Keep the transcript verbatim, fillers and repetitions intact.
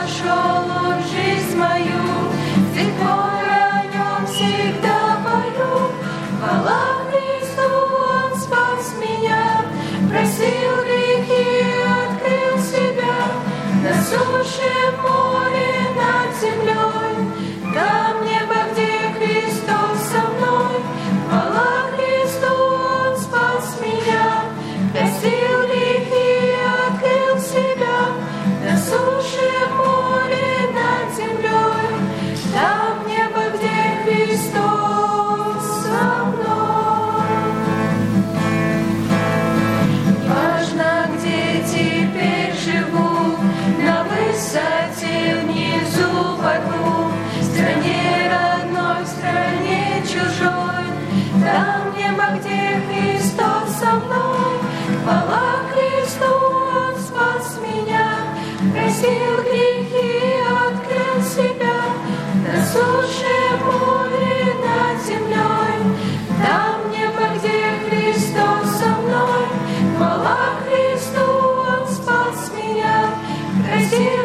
нашел он жизнь мою, с тех пор о нем всегда пою. Хвала Христу, он спас меня, простил грехи, открыл себя. На суше, в море, над землей, там небо, где Христос со мной. Хвала Христу, он спас меня, простил грехи, открыл себя. На суше, в море, над землей, там небо, где Христос со мной. Важно, где теперь живу, на высоте, внизу, вверху, в стране родной, в стране чужой, там небо, где Христос со мной. Хвала Христу, он спас меня, простил грехи, открыл себя. На суше, в море, над землей, там небо, где Христос со мной. Хвала Христу, он спас меня, простил